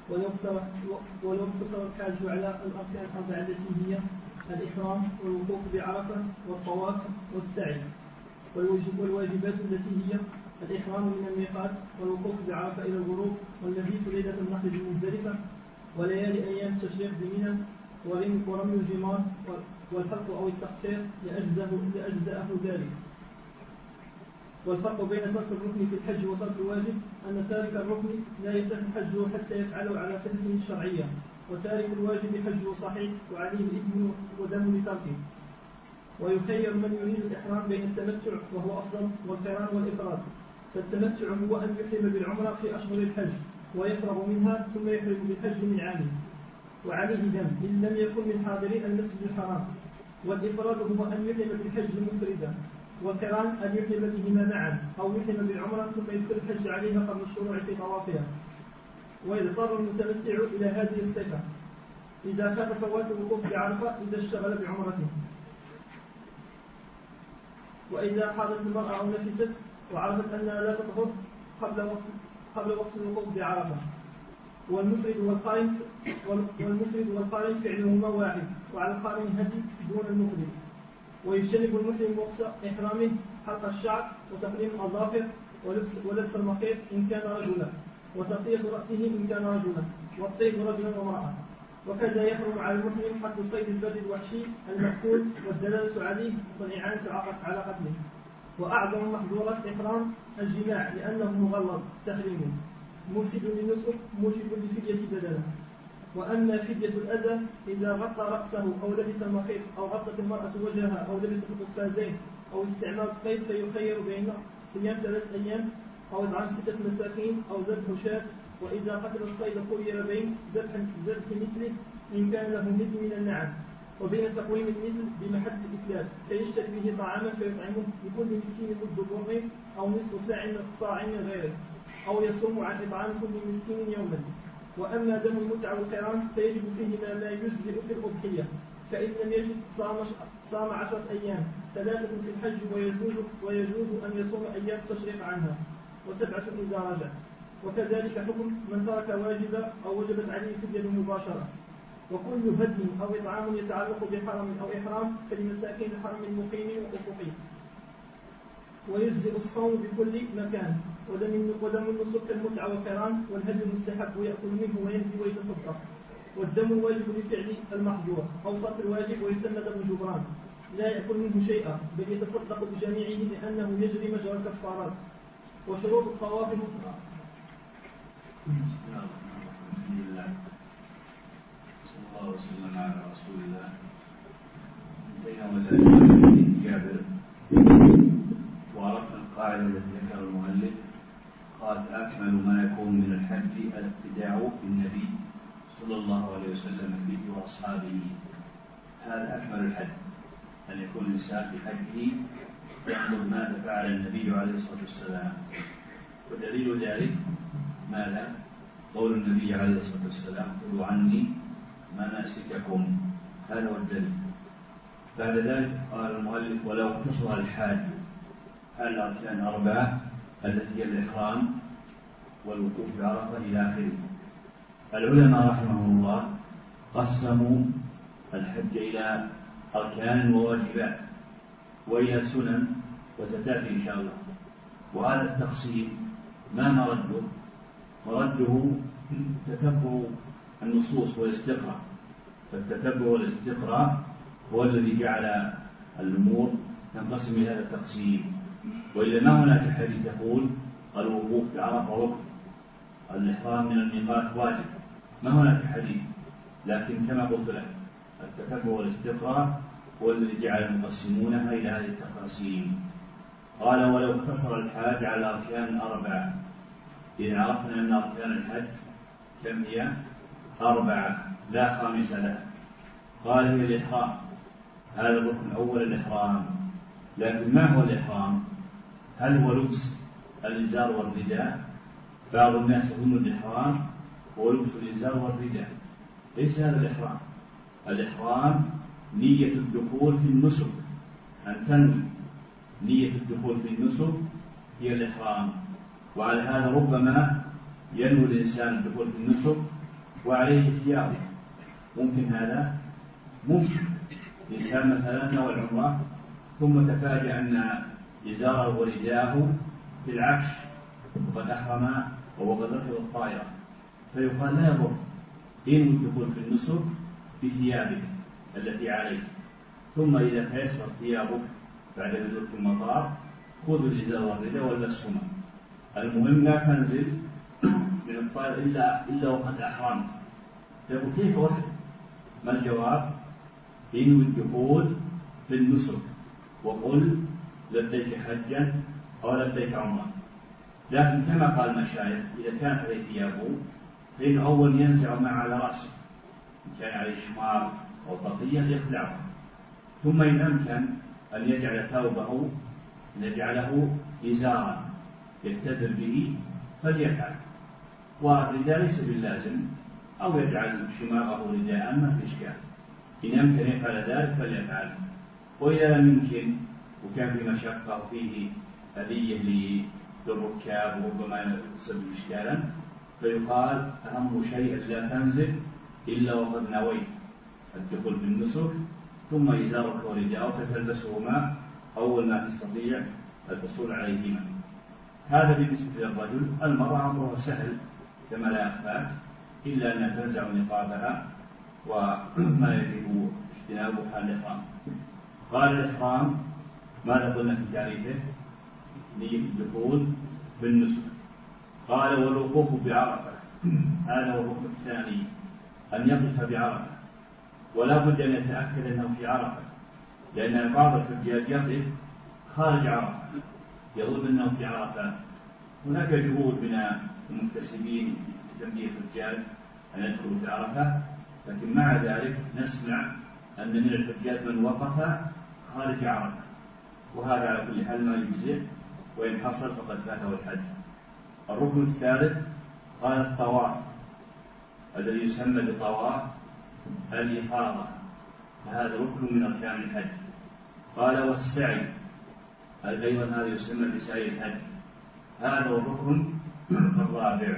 ويقتصر الحاج على الأركان الأربعة التي هي الإحرام والوقوف بعرفة والطواف والسعي، والواجبات التي هي الإحرام من الميقات والوقوف بعرفة إلى الغروب والمبيت ليلة النحر بمزدلفة وليالي أيام التشريق بمنى ورمي الجمار والحلق أو التقصير لأجزاءه ذلك. والفرق بين ترك الركن في الحج وترك الواجب أن تارك الركن لا يصح حجه حتى يفعله على صفته الشرعية، وتارك الواجب حجه صحيح وعليه الإثم ودم لتركه. ويخير من يريد الإحرام بين التمتع وهو أفضل والقران والإفراد، فالتمتع هو أن يحرم بالعمرة في أشهر الحج ويفرغ منها ثم يحرم بالحج من عامه وعليه دم إن لم يكن من حاضرين المسجد الحرام. والإفراد هو أن يحرم بالحج مفردا، والقران أن يحرم بهما معا أو يحرم بالعمرة ثم يدخل الحج عليها قبل الشروع في طوافها. ويضطر المتمتع إلى هذه الصفة إذا خاف فوات الوقوف بعرفة إذا اشتغل بعمرته، وإذا حاضت المرأة أو نفست وعرفت أنها لا تطهر قبل وقت الوقوف بعرفة. والمفرد والقارن فعلهما واحد، وعلى القارن هدي دون المفرد. ويجتنب المحرم وقت إحرامه حلق الشعر وتقليم الأظافر ولبس المخيط إن كان رجلا، وتغطية رأسه إن كان رجلا، والطيب رجلا وامرأة. وكذا يحرم على المحرم حد صيد البر الوحشي المأكول والدلالة عليه والإعانة على قتله. وأعظم محظورات الإحرام الجماع لأنه مغلظ تحريمه مفسد للنسك موجب لفدية بدنه. وأما فدية الأذى إذا غطى رأسه أو لبس المخيط أو غطت المرأة وجهها أو لبست القفازين أو استعمال الطيب فيخير بين صيام 3 أيام أو إطعام 6 مساكين أو ذبح شاة. وإذا قتل الصيد خير بين ذبح مثله إن كان له مثل من النعم، وبين تقويم المثل بمحل الإتلاف فيشتري به طعاما فيطعمه لكل مسكين مد بر أو نصف صاع من غيره، أو يصوم عن إطعام كل مسكين يوما. وأما دم المتعة والقران فيجب فيهما ما يجزئ في الأضحية، فإن لم يجد صام 10 أيام 3 في الحج ويجوز أن يصوم أيام التشريق عنها و7 إذا رجع. وكذلك حكم من ترك واجبا أو وجبت عليه فدية مباشرة. وكل هدم أو إطعام يتعلق بحرم أو إحرام فلمساكين الحرم المقيمين والأفقين. ويجزئ الصوم بكل مكان. ودم النسك كالمتعة والقران والهدي المستحب ويأكل منه ويهدي ويتصدق. والدم الواجب لفعل المحظور أو صرف الواجب ويسمى دم جبران لا يأكل منه شيئا بل يتصدق بجميعه لأنه يجري مجرى الكفارات. وشروط الطواف صلى الله وسلم على رسول الله. انتهينا من جابر وعرفنا القاعدة التي ذكر المؤلف، قال أكمل ما يكون من الحج الابتداع بالنبي صلى الله عليه وسلم به وأصحابه. هذا أكمل الحج، أن يكون الإنسان في حجه يحضر ماذا فعل النبي عليه الصلاة والسلام. ودليل ذلك ماذا؟ قول النبي عليه الصلاة والسلام خذوا عني مناسككم، هذا هو الدليل. بعد ذلك قال المؤلف ولو اقتصر الحاج على الأركان 4 التي هي الإحرام والوقوف بعرفة إلى آخره. العلماء رحمهم الله قسموا الحج إلى أركان وواجبات وإلى سنن وستأتي إن شاء الله. وهذا التقسيم ما مرده؟ مرده تتبع النصوص والاستقراء، فالتتبع والاستقراء هو الذي جعل الأمور تنقسم إلى هذا التقسيم. وإلا ما هناك حديث يقول الوقوف بعرفة ركن، الإحرام من الميقات واجب، ما هناك حديث. لكن كما قلت لك التتبع والاستقراء هو الذي جعل المقسمونها إلى هذه التقاسيم. قال ولو اقتصر الحاج على أركان 4، إذا عرفنا أن أركان الحج كم هي؟ 4 لا 5 لها. قال هي الإحرام، هذا الركن الأول الإحرام. لكن ما هو الإحرام؟ هل هو لبس الإزار والرداء؟ بعض الناس يظن الإحرام هو لبس الإزار والرداء، ليس هذا الإحرام. الإحرام نية الدخول في النسك، أن تنوي نية الدخول في النسك هي الإحرام. وعلى هذا ربما ينوي الإنسان الدخول في النسك وعليه ثيابه. ممكن هذا؟ ممكن. إنسان مثلا نوى العمرة ثم تفاجأ أن إزاره ورداءه بالعكس وقد أحرم وقد ركب الطائرة، فيقال لا يضر إن الدخول في النسك بثيابك التي عليك، ثم إذا تيسر ثيابك بعد نزول في المطار خذ الإزار والرداء والبسهما. المهم لا تنزل من الطائرة إلا وقد أحرمت. تقول كيف أحرم؟ ما الجواب؟ إنوي الدخول في النسك وقل لبيك حجا أو لبيك عمرا. لكن كما قال المشايخ إذا كانت عليه ثيابه فإنه أول ينزع ما على رأسه، إن كان عليه شمار أو طاقية يخلعه، ثم إن أمكن أن يجعل ثوبه يجعله إزارا يتزر به فليفعل، والرداء ليس باللازم، أو يجعل شماغه رداء ما في إشكال. إن أمكن يفعل ذلك فليفعل. وإذا لم يمكن وكان في مشقة وفيه أذية للركاب وربما يسبب إشكالا فيقال أهم شيء لا تنزل إلا وقد نويت الدخول بالنسك، ثم إزارك ورداءك تلبسهما أول ما تستطيع الحصول عليهما. هذا بالنسبة للرجل. المرأة أمرها سهل كما لا يخفاك، إلا أنها تنزع نقابها وما يجب اجتنابه حال الإحرام. قال الإحرام ماذا قلنا في تعريفه؟ للدخول بالنسك. قال والوقوف بعرفة، هذا هو الركن الثاني، أن يقف بعرفة، ولا بد أن يتأكد أنه في عرفة، لأن بعض الحجاج يقف خارج عرفة يظن أنه في عرفة. هناك جهود من المكتسبين لتنبيه الحجاج أن يدخلوا في عرفة، لكن مع ذلك نسمع أن من الحجاج من وقف خارج عرفة، وهذا على كل حال ما يجزئ، وإن حصل فقد فاته الحج. الركن الثالث قال الطواف الذي يسمى بطواف الإفاضة، هذا ركن من أركان الحج. قال والسعي أيضا هذا يسمى بسعي الحج، هذا هو الركن الرابع.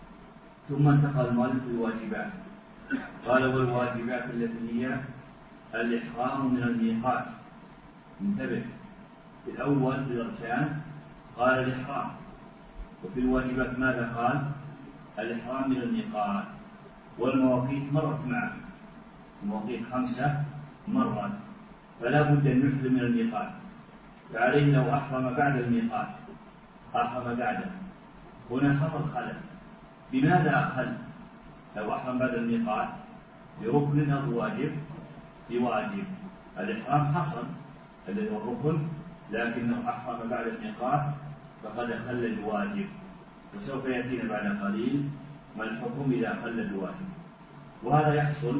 ثم انتقل المؤلف للواجبات. قال والواجبات التي هي الإحرام من الميقات. انتبه، في الأول في الأركان قال الإحرام، وفي الواجبات ماذا قال؟ الإحرام من الميقات. والمواقيت مرت معه، المواقيت 5 مرات، فلا بد أن يحرم من الميقات، فعليه لو أحرم بعد الميقات أحرم بعده. هنا حصل خلل. بماذا أخل؟ لو أحرم بعد الميقات بركن أو واجب؟ بواجب. الإحرام حصل الذي هو الركن، لكنه أحرم بعد الميقات فقد أخل الواجب، وسوف يأتينا بعد قليل ما الحكم إذا أخل الواجب. وهذا يحصل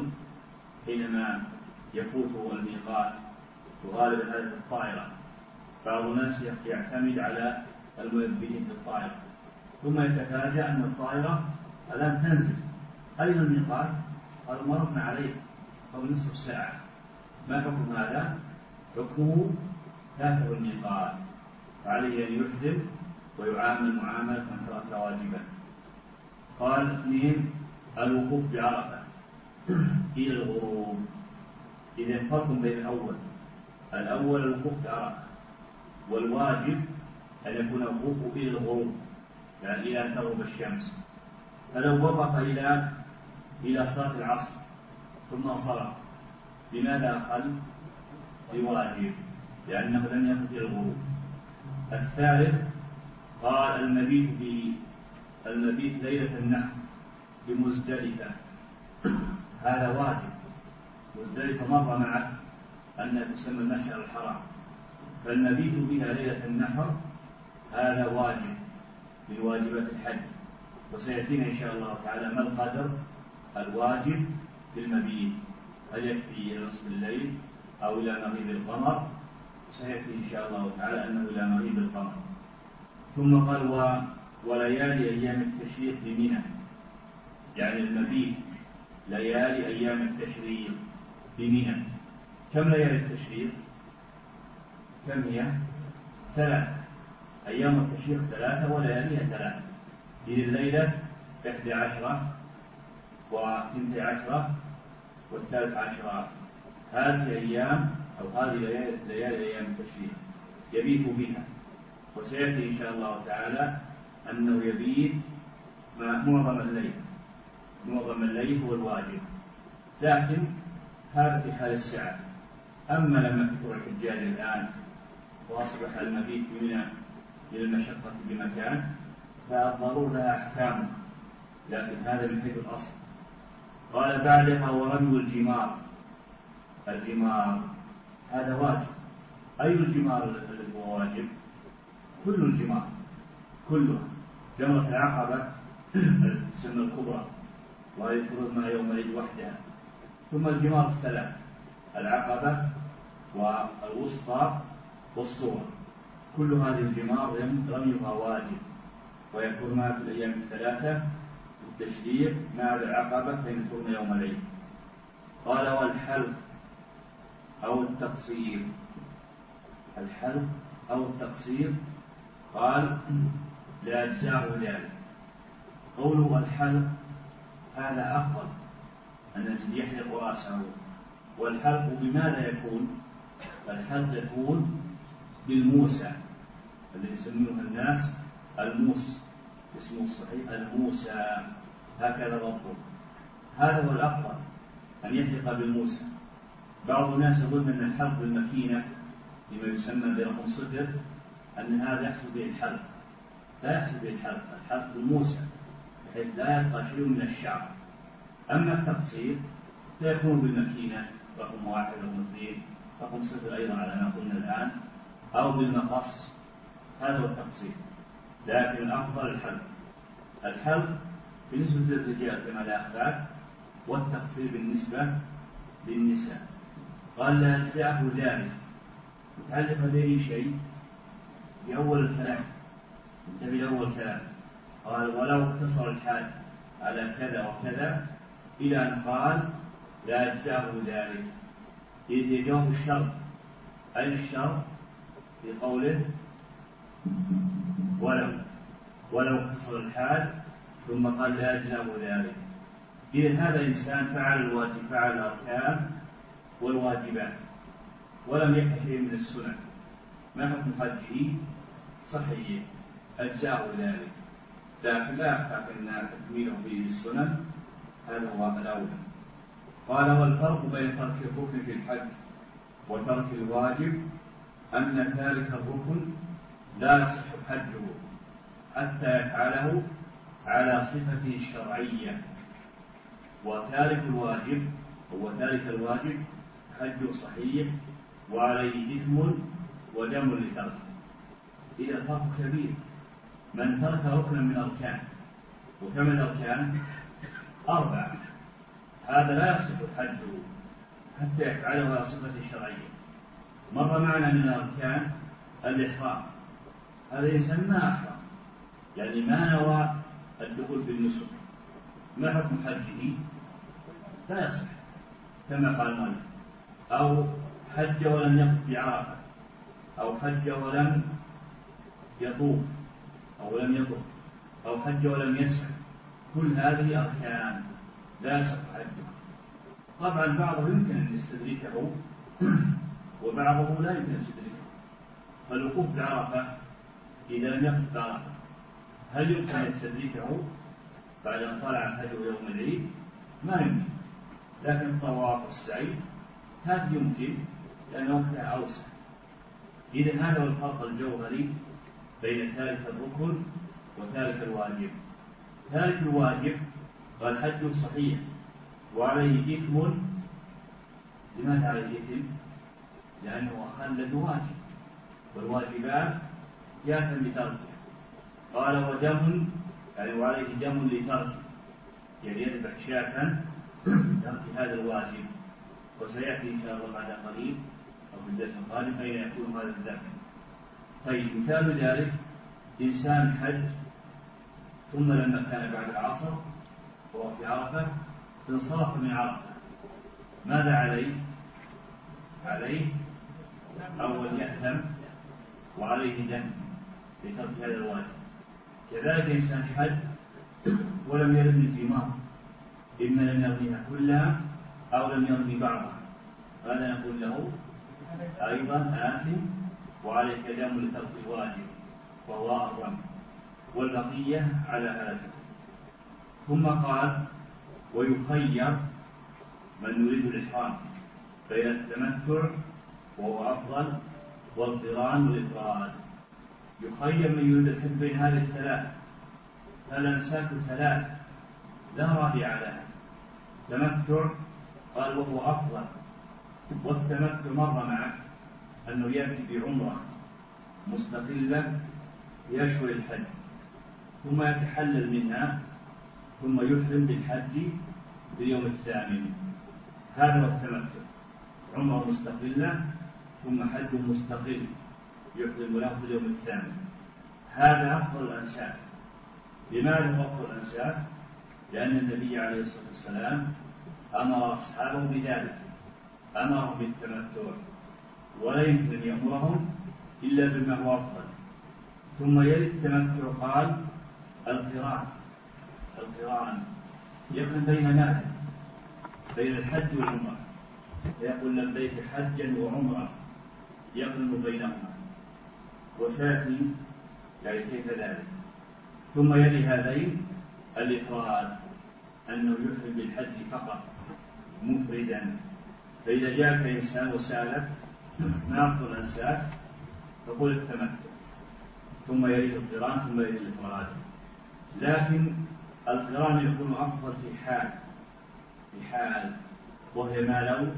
حينما يفوت الميقات، وغالبا هذه الطائرة بعض الناس يعتمد على المنبهين في الطائرة، ثم يتفاجأ أن الطائرة الآن تنزل. أين الميقات؟ قالوا مررنا عليه قبل نصف ساعة. ما حكم هذا؟ حكمه فاته الميقات، فعليه أن يحرم ويعامل معاملة من ترك واجبا. قال 2 الوقوف بعرفة إلى الغروب. إذا فرق بين الأول الوقوف بعرفة، والواجب أن يكون الوقوف إلى الغروب، يعني إلى أن تغرب الشمس. فلو وقف إلى صلاة العصر ثم صلى، لماذا أخل؟ بواجب، لأنه لم يقف إلى الغروب. الثالث قال المبيت ليلة النحر بمزدلفة، هذا واجب. مزدلفة مر معك أنها تسمى المشعر الحرام، فالمبيت بها ليلة النحر هذا واجب من واجبات الحج، وسيأتينا إن شاء الله تعالى ما القدر الواجب في المبيت، هل يكفي إلى نصف الليل أو إلى مغيب القمر؟ سيأتي إن شاء الله تعالى أنه إلى مغيب القمر. ثم قال وليالي أيام التشريق بمنى، يعني المبيت ليالي أيام التشريق بمنى. كم ليالي التشريق؟ كم هي؟ 3. أيام التشريق 3 ولياليها 3. إذ الليلة 11 وثنتي عشرة والثالث عشرة. هذه أيام أو هذه ليالي أيام التشريق يبيت بها، وسيأتي إن شاء الله تعالى أنه يبيت معظم الليل. معظم الليل هو الواجب، لكن هذا في حال السعة. أما لما كثر الحجاج الآن وأصبح المبيت منى للمشقة بمكان فالضرورة لها أحكام، لكن هذا من حيث الأصل. قال بعدها ورمي الجمار. الجمار هذا واجب. أي الجمار الذي هو واجب؟ كل الجمار كلها. جمرة العقبة السنة الكبرى وهي يفرض يوم العيد وحدها، ثم الجمار الثلاث: العقبة والوسطى والصغرى. كل هذه الجمار رميها واجب، ويكون معها في الأيام الثلاثة التشريق مع العقبة فإن تكون يوم العيد. قال والحلق أو التقصير. الحلق أو التقصير قال لا أجزاء ذلك. قوله الحلق هذا أفضل، الناس يحلق رأسه. والحلق بماذا يكون؟ الحلق يكون بالموسى الذي يسمونه الناس الموس، اسمه الصحيح الموسى، هكذا ضبطه. هذا هو الأفضل، أن يحلق بالموسى. بعض الناس يظن أن الحلق بالمكينة لما يسمى برقم صفر أن هذا يحصل به الحلق. لا يحصل به الحلق، الحلق بالموسى بحيث لا يبقى شيء من الشعر. أما التقصير فيكون بالمكينة رقم 1 رقم 2 رقم 0 أيضا على ما قلنا الآن، أو بالمقص. هذا هو التقصير، لكن الأفضل الحلق. الحلق بالنسبة للرجال كما لا أخفاك، والتقصير بالنسبة للنساء. قال لا أجزاءه ذلك. متعلق به شيء في أول الكلام، انتبه لأول كلام. قال ولو اقتصر الحال على كذا وكذا إلى أن قال لا أجزاءه ذلك. يجاوب الشرط. أين الشرط؟ في قوله ولو اقتصر الحال ثم قال لا أجزاءه ذلك. إذن هذا إنسان فعل الواجب، فعل الأركان والواجبات ولم يكن شيء من السنن، ما حكم حجه؟ صحيح، أجزاءه ذلك، لكن لا يخفى أن تكميله بالسنن هذا هو الأولى. قال والفرق بين ترك الركن في الحج وترك الواجب أن تارك الركن لا يصح حجه حتى يفعله على صفته الشرعية، وتارك الواجب حجه صحيح وعليه إثم ودم لتركه. إذا فرق كبير. من ترك ركنا من أركان، وكم الأركان؟ 4، هذا لا يصح حجه حتى يفعله على صفته الشرعية. مر معنا من الأركان الإحرام، هذا إنسان ما أحرم، يعني ما نوى الدخول بالنسك، ما حكم حجه؟ لا يصح كما قال المؤلف. أو حج ولم يقف بعرفة، أو حج ولم يطوف أو لم يطوف، أو حج ولم يسعى، كل هذه أركان لا يصح حجه. طبعا بعضه يمكن أن يستدركه وبعضه لا يمكن أن يستدركه. فالوقوف بعرفة إذا لم يقف بعرفة هل يمكن أن يستدركه بعد أن طلع الفجر يوم العيد؟ ما يمكن. لكن الطواف والسعي هذا يمكن لأن وقتها أوسع. إذن هذا هو الفرق الجوهري بين تارك الركن وتارك الواجب. تارك الواجب قال حجه صحيح وعليه إثم. لماذا عليه إثم؟ لأنه أخل بواجب، والواجبات يأثم بتركه. قال ودم، يعني وعليه دم لتركه، يعني يذبح شاة لترك هذا الواجب. وسيأتي إن شاء الله بعد قليل أو في الدرس القادم أين يكون هذا الذبح. طيب مثال ذلك إنسان حج ثم لما كان بعد العصر وهو في عرفة انصرف من عرفة، ماذا عليه؟ عليه أول يأثم وعليه دم لترك هذا الواجب. كذلك إنسان حج ولم يرم الجمار إما لم يرميها كلها أو لم يرمي بعضها، هذا نقول له أيضا آثم وعليك دم لترك الواجب وهو الرمي، والبقية على هذا. ثم قال ويخير من يريد الإحرام بين التمتع وهو أفضل والقران والإفراد. يخير من يريد الحج بين هذه الثلاث، فالأنساك ثلاث لا رابع لها. تمتع قال وهو أفضل، والتمتع مر معك أنه يأتي بعمرة مستقلة في أشهر الحج ثم يتحلل منها ثم يحرم بالحج باليوم الثامن. هذا هو التمتع، عمرة مستقلة ثم حج مستقل يحرم له باليوم الثامن. هذا أفضل الأنساك. لماذا هو أفضل الأنساك؟ لأن النبي عليه الصلاة والسلام أمر أصحابه بذلك، أمرهم بالتمتع، ولا يمكن أن يأمرهم إلا بما هو أفضل. ثم يلي التمتع قال القران يقرن بين ماذا؟ بين الحج والعمرة، فيقول لبيك حجا وعمرة، يقرن بينهما وسيأتي يعني كيف ذلك. ثم يلي هذين الإفراد، أنه يحرم بالحج فقط مفردا. فإذا جاءك إنسان وسألك ما أفضل الأنساك فقل التمتع، ثم يلي القران ثم يلي الإفراد. لكن القران يكون أفضل في حال وهي ما لو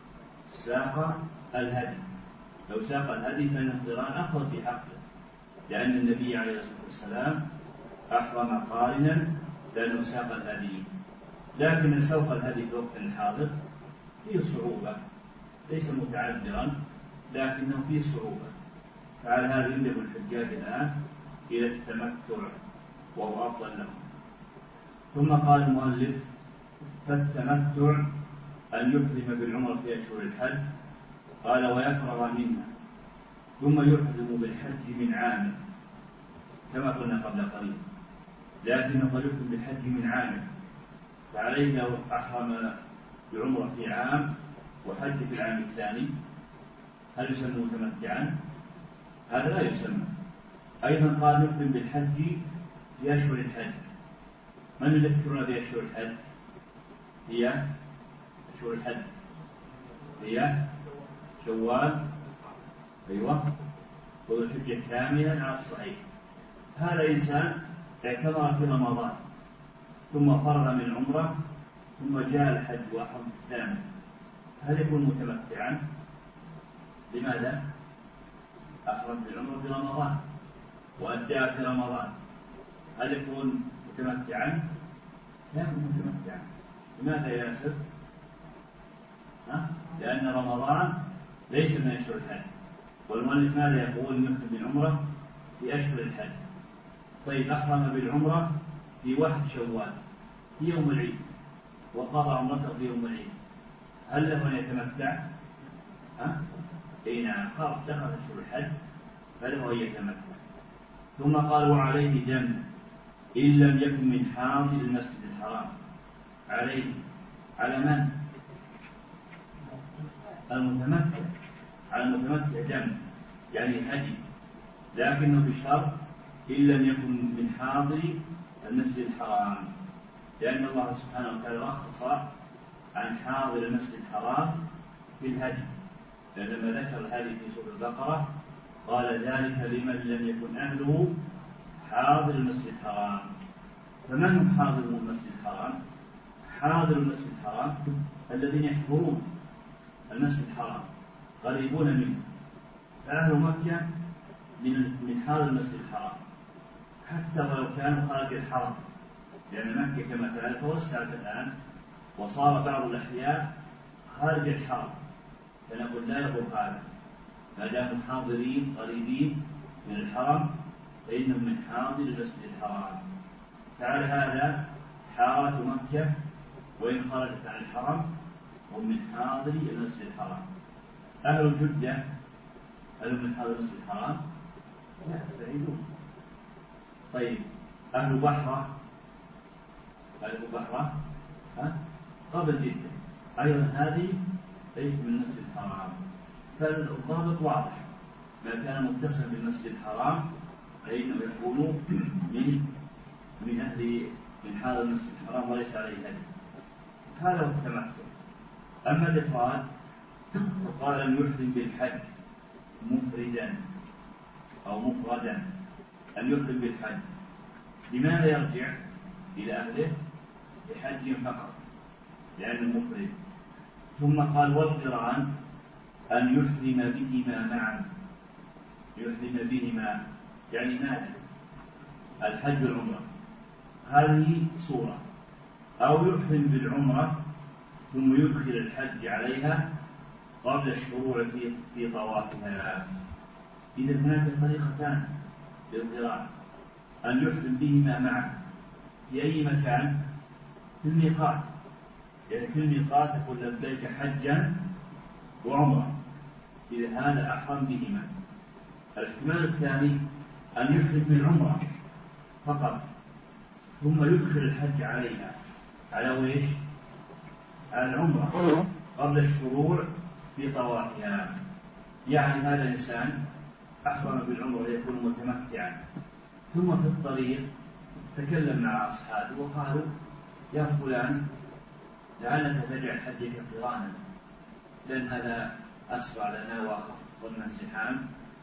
ساق الهدي. لو ساق الهدي فإن القران أفضل في حقه، لأن النبي عليه الصلاة والسلام أحرم قارنا لأنه ساق الهدي. لكن سوق الهدي في وقت الحاضر فيه صعوبة، ليس متعذرا لكنه فيه صعوبة، فعلى هذا يندب الحجاج الآن إلى التمتع وهو أفضل لهم. ثم قال المؤلف فالتمتع أن يحرم بالعمرة في أشهر الحج، قال ويفرغ منها ثم يحرم بالحج من عامه، كما قلنا قبل قليل، لكنه قد يحرم بالحج من عامه. فعليه لو أحرم بعمرة في عام وحج في العام الثاني هل يسمى متمتعا؟ هذا لا يسمى. أيضا قال يحرم بالحج في أشهر الحج. من يذكرنا بأشهر الحج؟ هي أشهر الحج هي شوال، أيوة، وذو الحجة كاملا على الصحيح. هذا إنسان اعتمر في رمضان ثم فرغ من عمره ثم جاء الحج وأحرم في الثامن، هل يكون متمتعا؟ لماذا؟ أحرم بالعمرة في رمضان وأداها في رمضان، هل يكون متمتعا؟ لا يكون متمتعا. لماذا يا ياسر؟ لأن رمضان ليس من أشهر الحج، والمؤلف ماذا يقول؟ يحرم بالعمرة في أشهر الحج. طيب أحرم بالعمرة في 1 شوال في يوم العيد وقضى عمرته في يوم العيد، هل له أن يتمتع؟ أي نعم، دخل أشهر الحج فله أن يتمتع. ثم قال وعليه دم إن لم يكن من حاضر المسجد الحرام. عليه على من؟ المتمتع، على المتمتع دم يعني هدي، لكنه بشرط إن لم يكن من حاضر المسجد الحرام، لأن الله سبحانه وتعالى رخص عن حاضر المسجد الحرام في الهدي، لأن لما ذكر الهدي في سورة البقرة قال ذلك لمن لم يكن أهله حاضر المسجد الحرام. فمن هم حاضر المسجد الحرام؟ حاضر المسجد الحرام الذين يحضرون المسجد الحرام قريبون منه، فأهل مكة من حاضر المسجد الحرام حتى ولو كانوا خارج الحرم، لأن مكة كما تعرف توسعت الآن وصار بعض الأحياء خارج الحرم، فنقول لا يضر هذا ما داموا حاضرين قريبين من الحرم فإنهم من حاضر المسجد الحرام. فعلى هذا حارات مكة وإن خرجت عن الحرم هم من حاضر المسجد الحرام. أهل جدة هل من حاضر المسجد الحرام؟ لا، بعيدون. طيب أهل بحرة قبل جدة. أيضا هذه ليست من المسجد الحرام، فالضابط واضح، ما كان متصل بالمسجد الحرام فإنه يكون من أهل من حال المسجد الحرام وليس عليه هدي. هذا هو التمتع. أما الإفراد فقال أن يحرم بالحج مفردا أو مفردا، أن يحرم بالحج. لماذا يرجع إلى أهله؟ بحج فقط لأنه مفرد. ثم قال والقران أن يحرم بهما معا، يحرم بهما يعني ماذا؟ الحج والعمرة، هذه صورة. أو يحرم بالعمرة ثم يدخل الحج عليها قبل الشروع في طوافها. إذا هناك طريقتان للقران، أن يحرم بهما معا في أي مكان؟ في الميقات، يعني في الميقات يقول لبيك حجا وعمرة، إذا هذا أحرم بهما. الاحتمال الثاني أن يحرم بالعمرة فقط ثم يدخل الحج عليها على ويش؟ على العمرة قبل الشروع في طوافها. يعني هذا الإنسان أحرم بالعمرة يكون متمتعا، ثم في الطريق تكلم مع أصحابه وقالوا يا فلان لعلك تجعل حجك قرانا لأن هذا أسرع لنا وأخف ظن الزحام،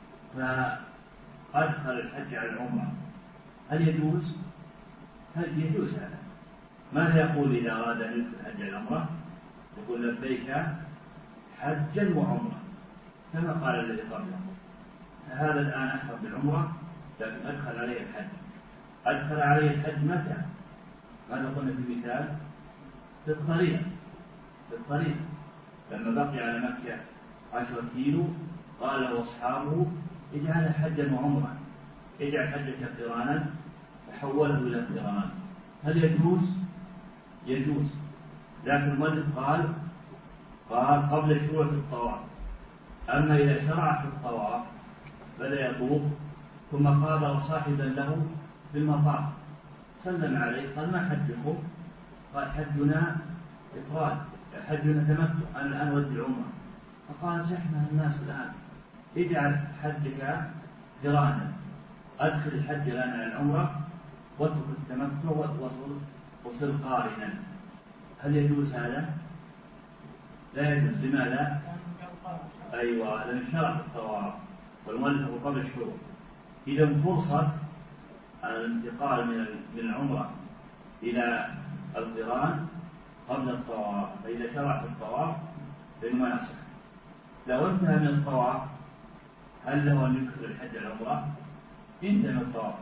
فأدخل الحج على العمرة. هل يجوز؟ هل يجوز هذا؟ ماذا يقول إذا أراد أن يدخل الحج على العمرة؟ يقول لبيك حجا وعمرة كما قال الذي قبله. هذا الآن أحرم بالعمرة لكن أدخل عليه الحج. أدخل عليه الحج متى؟ ماذا قلنا في المثال؟ في الطريق لما بقي على مكة 10 كيلو قال له أصحابه اجعل حجا وعمرة، اجعل حجك قرانا، فحوله إلى قران. هل يجوز؟ يجوز، لكن المؤلف قال قبل الشروع في الطواف. أما إذا شرع في الطواف بدأ يطوف ثم قابل صاحبا له في المطاف سلم عليه قال ما حجكم؟ قال حجنا إفراد، حجنا تمتع، أنا الآن ودي العمرة. فقال زحمة الناس الآن، اجعل حجك قرانا، أدخل الحج الآن على العمرة واترك التمتع وصل قارنا. هل يجوز هذا؟ لا يجوز. لماذا؟ أيوة، لأن شرع الطواف والمؤلف قبل الشروع. إذا فرصة الانتقال من العمرة إلى القران قبل الطواف، فإذا شرع في الطواف فإنه ما يصح. لو انتهى من الطواف هل له أن يدخل الحج على العمرة؟ انتهى من الطواف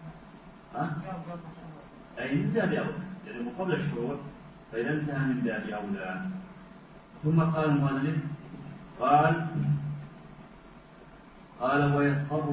أي من باب أولى، لأنه قبل الشروع، فإذا انتهى من باب أولى. ثم قال المؤلف قال ويضطر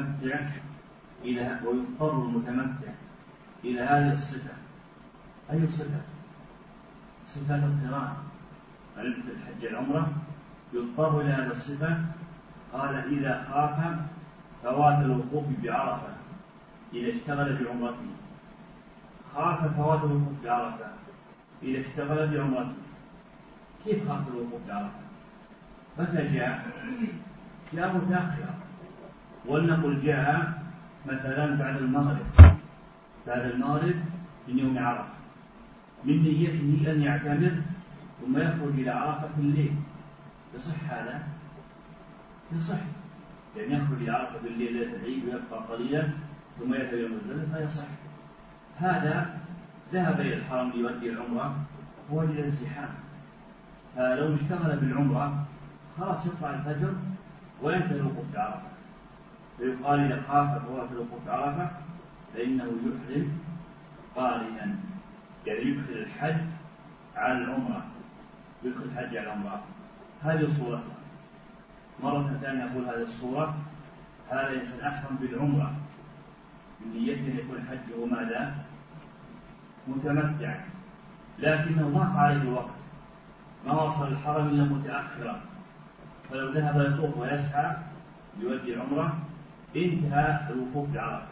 المتمتع إلى هذه الصفة. أي صفة؟ صفة القران، أن يدخل الحج العمرة يضطر إلى هذه الصفة. قال إذا خاف فوات الوقوف بعرفة إذا اشتغل بعمرته. خاف فوات الوقوف بعرفة إذا اشتغل بعمرته. كيف خاف الوقوف بعرفة؟ متى جاء متأخرا، ولنقل جاء مثلا بعد المغرب من يوم عرفة، من نيته أن يعتمر ثم يخرج إلى عرفة في الليل. يصح هذا؟ يصح، لأن يخرج إلى عرفة في الليل ليلة العيد ويبقى قليلا ثم يذهب إلى مزدلفة فيصح. هذا ذهب إلى الحرم ليؤدي العمرة ووجد الزحام، فلو اشتغل بالعمرة خلاص يطلع الفجر وينتهي الوقوف بعرفة. فيقال إذا خاف فوات الوقوف بعرفة فإنه يحرم قارنا، يعني يدخل الحج على العمرة، يدخل الحج على العمرة. هذه صورتها. مرة ثانية أقول هذه الصورة، هذا إنسان أحرم بالعمرة من نية أن يكون حجه ماذا؟ متمتع، لكنه ضاق عليه الوقت، ما وصل الحرم إلا متأخرا، فلو ذهب يطوف ويسعى ليؤدي العمرة انتهى الوقوف بعرفة.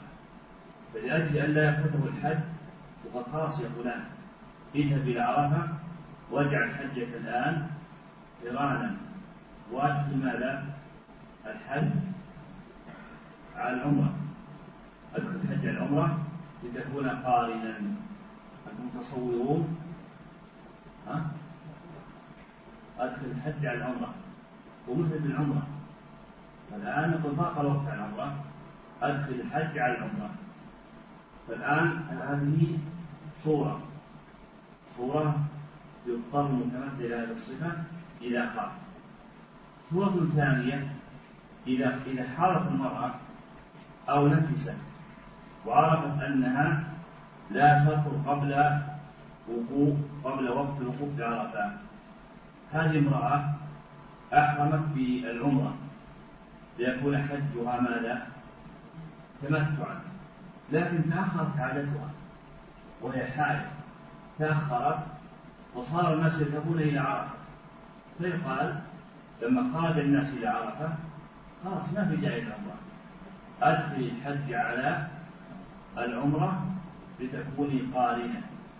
فلأجل أن لا يفوته الحج وقد خلاص يا فلان اذهب إلى عرفة واجعل حجك الآن قرانا، وادخل ماذا؟ الحج على العمرة. أدخل الحج على العمرة لتكون قارنا. أنتم تصورون؟ أدخل الحج على العمرة ومثل بالعمرة. فالآن نقول ضاق الوقت على العمرة، أدخل الحج على العمرة. فالآن هذه صورة يضطر المتمثل هذه الصفة إذا خاف. صورة ثانية إذا حارت المرأة أو نفست وعرفت أنها لا تطهر قبل وقت الوقوف بعرفة. هذه امرأة أحرمت بالعمرة ليكون حجها ماذا؟ تمتعا، لكن تأخرت عادتها وهي حائض، تأخرت وصار الناس يذهبون إلى عرفة، فيقال لما خرج الناس إلى عرفة خلاص ما في داعي للعمرة، أدخل الحج على العمرة لتكوني قارنة،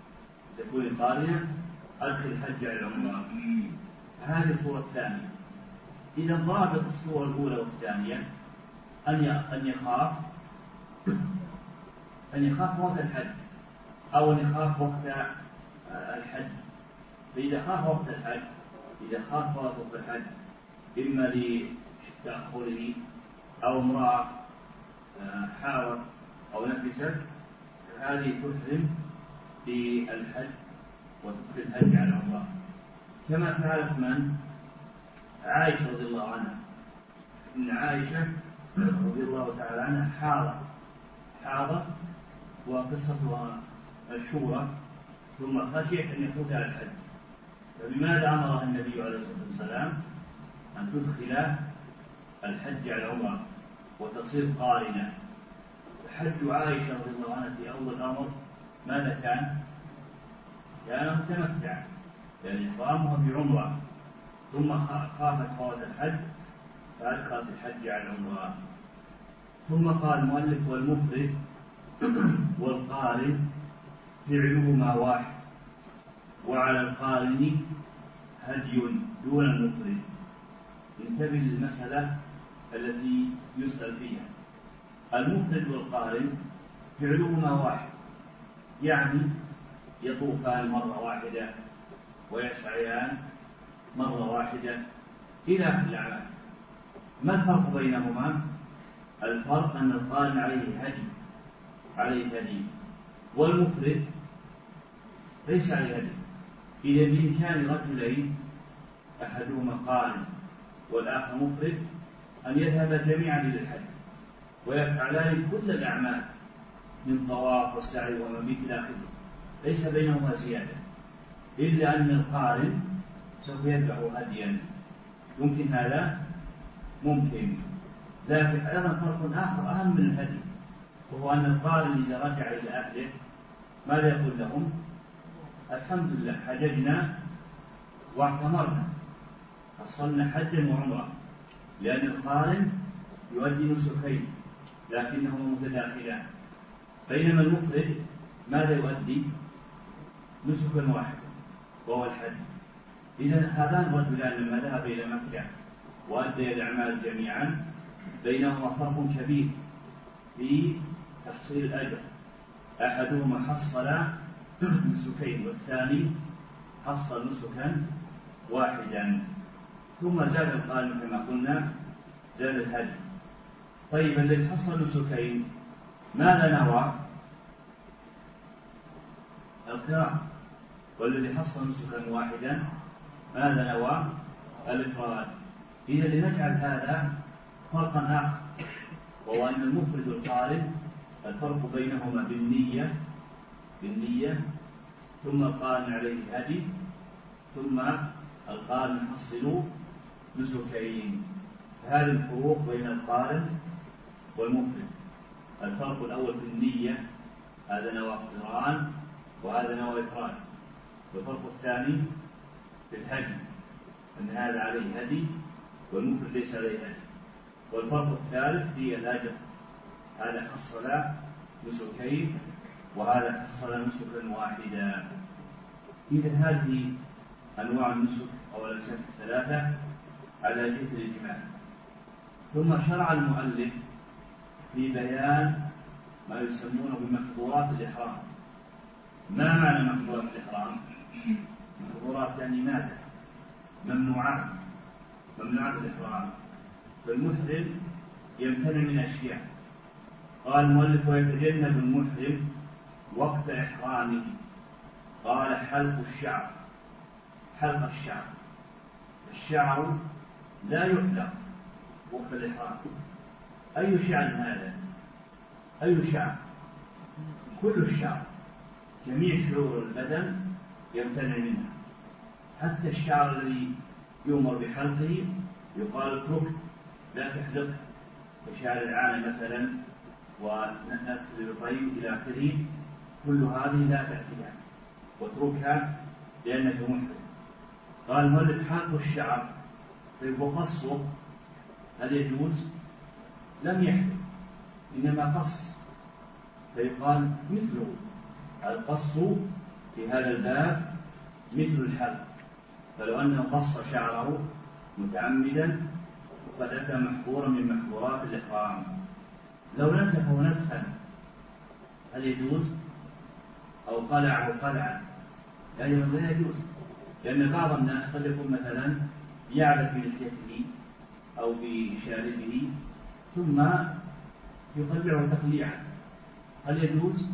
أدخل الحج على العمرة. هذه الصورة الثانية. إذا ضابط الصورة الأولى والثانية أن يخاف وقت الحج أو أن يخاف وقت الحج. فإذا خاف وقت الحج إما لتأخره أو امرأة حاولت أو نفست، هذه تحرم بالحج وتدخل الحج على العمرة، كما فعلت من؟ عائشة رضي الله عنها. إن عائشة رضي الله تعالى عنها حاضت وقصتها مشهورة، ثم خشيت أن يفوت على الحج، فبماذا أمرها النبي عليه الصلاة والسلام؟ أن تدخل الحج على العمرة وتصير قارنة. حج عائشة رضي الله عنها في أول الأمر ماذا كان؟ كان متمتع، يعني إحرامها بعمرة، ثم خافت فوات الحج فأدخلت الحج على العمرة. ثم قال المؤلف: والمفرد والقارن فعلهما واحد، وعلى القارن هدي دون المفرد. انتبه للمسألة التي يسأل فيها. المفرد والقارن فعلهما واحد، يعني يطوفان مرة واحدة ويسعيان مرة واحدة إلى آخر الأعمال. ما الفرق بينهما؟ الفرق أن القارن عليه هدي، والمفرد ليس عليه هدي. إذا بإمكان رجلين أحدهما قارن والآخر مفرد أن يذهب جميعا إلى الحج ويفعلان كل الأعمال من طواف والسعي ومبيت إلى آخره، ليس بينهما زيادة، إلا أن القارن سوف يذبح هديا. ممكن هذا؟ ممكن. لكن أيضا فرق آخر أهم من الهدي، وهو أن القارن إذا رجع إلى أهله ماذا يقول لهم؟ الحمد لله حججنا واعتمرنا، حصلنا حجا وعمرة، لأن القارن يؤدي نسكين لكنهما متداخلان، بينما المفرد ماذا يؤدي؟ نسكا واحد وهو الحج. إذا هذان الرجلان لما ذهب إلى مكة وأدى الأعمال جميعا بينهما فرق كبير في تحصيل الأجر، أحدهما حصل نسكين والثاني حصل نسكا واحدا. ثم زاد القارن كما قلنا، زاد الهدي. طيب الذي حصل نسكين ماذا نوى؟ القراءة. والذي حصل نسكا واحدا ماذا نوى؟ الإفراد. إذا لنجعل هذا فرقا آخر، وهو أن المفرد والقارن الفرق بينهما بالنية، ثم القارن عليه هدي، ثم القارن يحصل نسكين. هذه الفروق بين القارن والمفرد. الفرق الأول في النية، هذا نوى اقتران وهذا نوى إفراد. والفرق الثاني في الهدي، أن هذا عليه هدي والمفرد ليس عليه هدي. والفرق الثالث في الأجر، هذا حصل نسكين وهذا حصل نسكا واحدا. إذا هذه أنواع النسك أو الأجسام الثلاثة على جهة الإجمال. ثم شرع المؤلف في بيان ما يسمونه بمحظورات الإحرام. ما معنى محظورات الإحرام؟ محظورات يعني ماذا؟ ممنوعات الإحرام. فالمحرم يمتنع من أشياء. قال المؤلف: ويتجنب المحرم وقت إحرامه. قال: حلق الشعر. حلق الشعر لا يحلق وقت الإحرام. أي شعر هذا؟ أي شعر؟ كل الشعر، جميع شعور البدن يمتنع منها، حتى الشعر الذي يؤمر بحلقه يقال اترك لا تحلق، كشعر العانة مثلا ونفس الطيب إلى آخره، كل هذه لا تأتيها واتركها لأنك محرم. قال المؤلف: حلق الشعر وقصه هل يجوز؟ لم يحلق، إنما قص، فيقال مثله. القص في هذا الباب مثل الحلق، فلو أنه قص شعره متعمدا فقد أتى محظورا من محظورات الإحرام. لو نتفه نتفا هل يجوز؟ أو قلعه قلعا أيضا لا يجوز، لأن بعض الناس قد يكون مثلا يعبث بلحيته أو بشاربه ثم يقلعه تقليعا، هل يجوز؟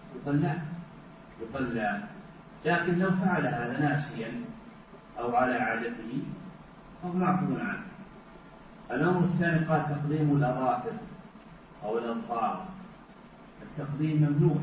يقلع. لكن لو فعل هذا ناسيا أو على عادته فهو معفو عنه. الأمر الثاني قال: تقديم الأظافر أو الأظفار. التقديم ممنوع،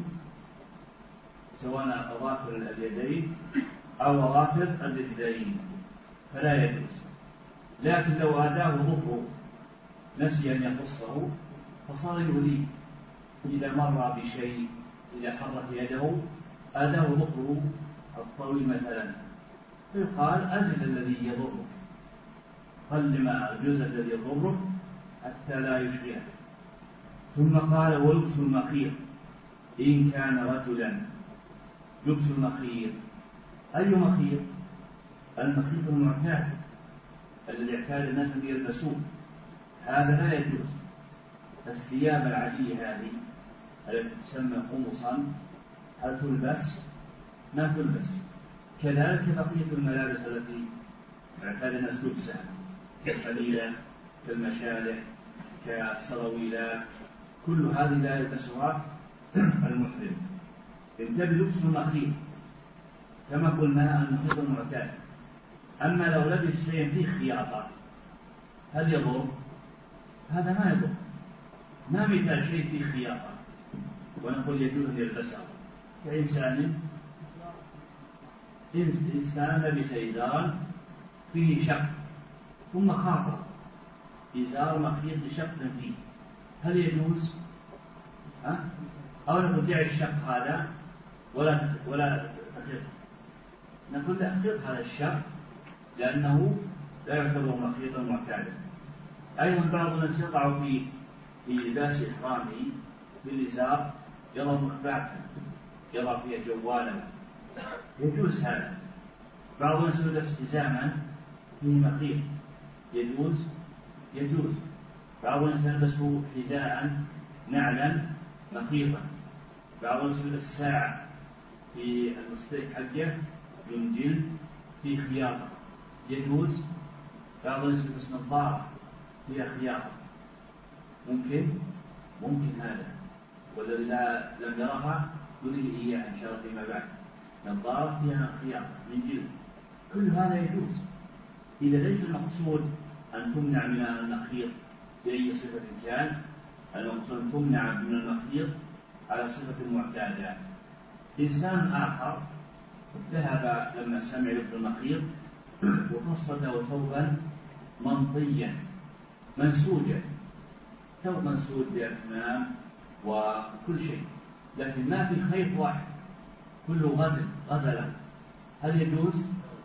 سواء أظافر اليدين أو أظافر الرجلين، فلا يجوز. لكن لو آداه ظهره نسي أن يقصه فصار يؤذيه. إذا مر بشيء، إذا حرك يده آداه ظهره الطويل مثلا، فيقال: أزل الذي يضرك، قل ما الجزء الذي يضرك حتى لا يشبهك. ثم قال: ولبس المخيط إن كان رجلا. لبس المخيط، أي مخيط؟ المخيط المعتاد الذي اعتاد الناس أن يلبسوه، هذا لا يجوز. الثياب العادية هذه التي تسمى قمصا هل تلبس؟ ما تلبس. كذلك بقية الملابس التي اعتاد الناس لبسها كالقليلة كالمشالح كالسراويلات، كل هذه لا يلبسها المحرم. انتبه: لبس المخيط كما قلنا المخيط المعتاد. أما لو لبس شيئا فيه خياطة هل يضر؟ هذا ما يضر. ما مثال شيء فيه خياطة ونقول يجوز أن يلبسه؟ كإنسان لبس إزارا فيه شق ثم خاطر إزار مخيط بشق فيه، هل يجوز؟ أو نقول دع الشق هذا ولا تخيط، نقول لا، خيط هذا الشق لأنه لا يعتبر مخيطا معتادا. أيضا بعض الناس يقع في لباس إحرامه بالإزار يضع مخبعة، يضع فيها جوالا، يجوز هذا. بعض الناس يلبس حزاما فيه مخيط، يجوز. بعض الناس يلبس حذاء نعلا مخيطا. بعض الناس يلبس ساعة في المصدق حقه من جلد في خياطة، يجوز. بعض الناس يلبس نظارة فيها خياطة، ممكن هذا، والذي لم يرها يريد إياه إن شاء الله فيما بعد، نظارة فيها خياطة من جلد، كل هذا يجوز. إذا ليس المقصود أن تمنع من المخيط بأي صفة كان، المقصود أن تمنع من المخيط على صفة معتادة. إنسان آخر ذهب لما سمع لفظ المخيط وقصده ثوبا منطيا منسوجا، ثوب منسوج بأكمام وكل شيء، لكن ما في خيط واحد، كله غزلا، هل يجوز؟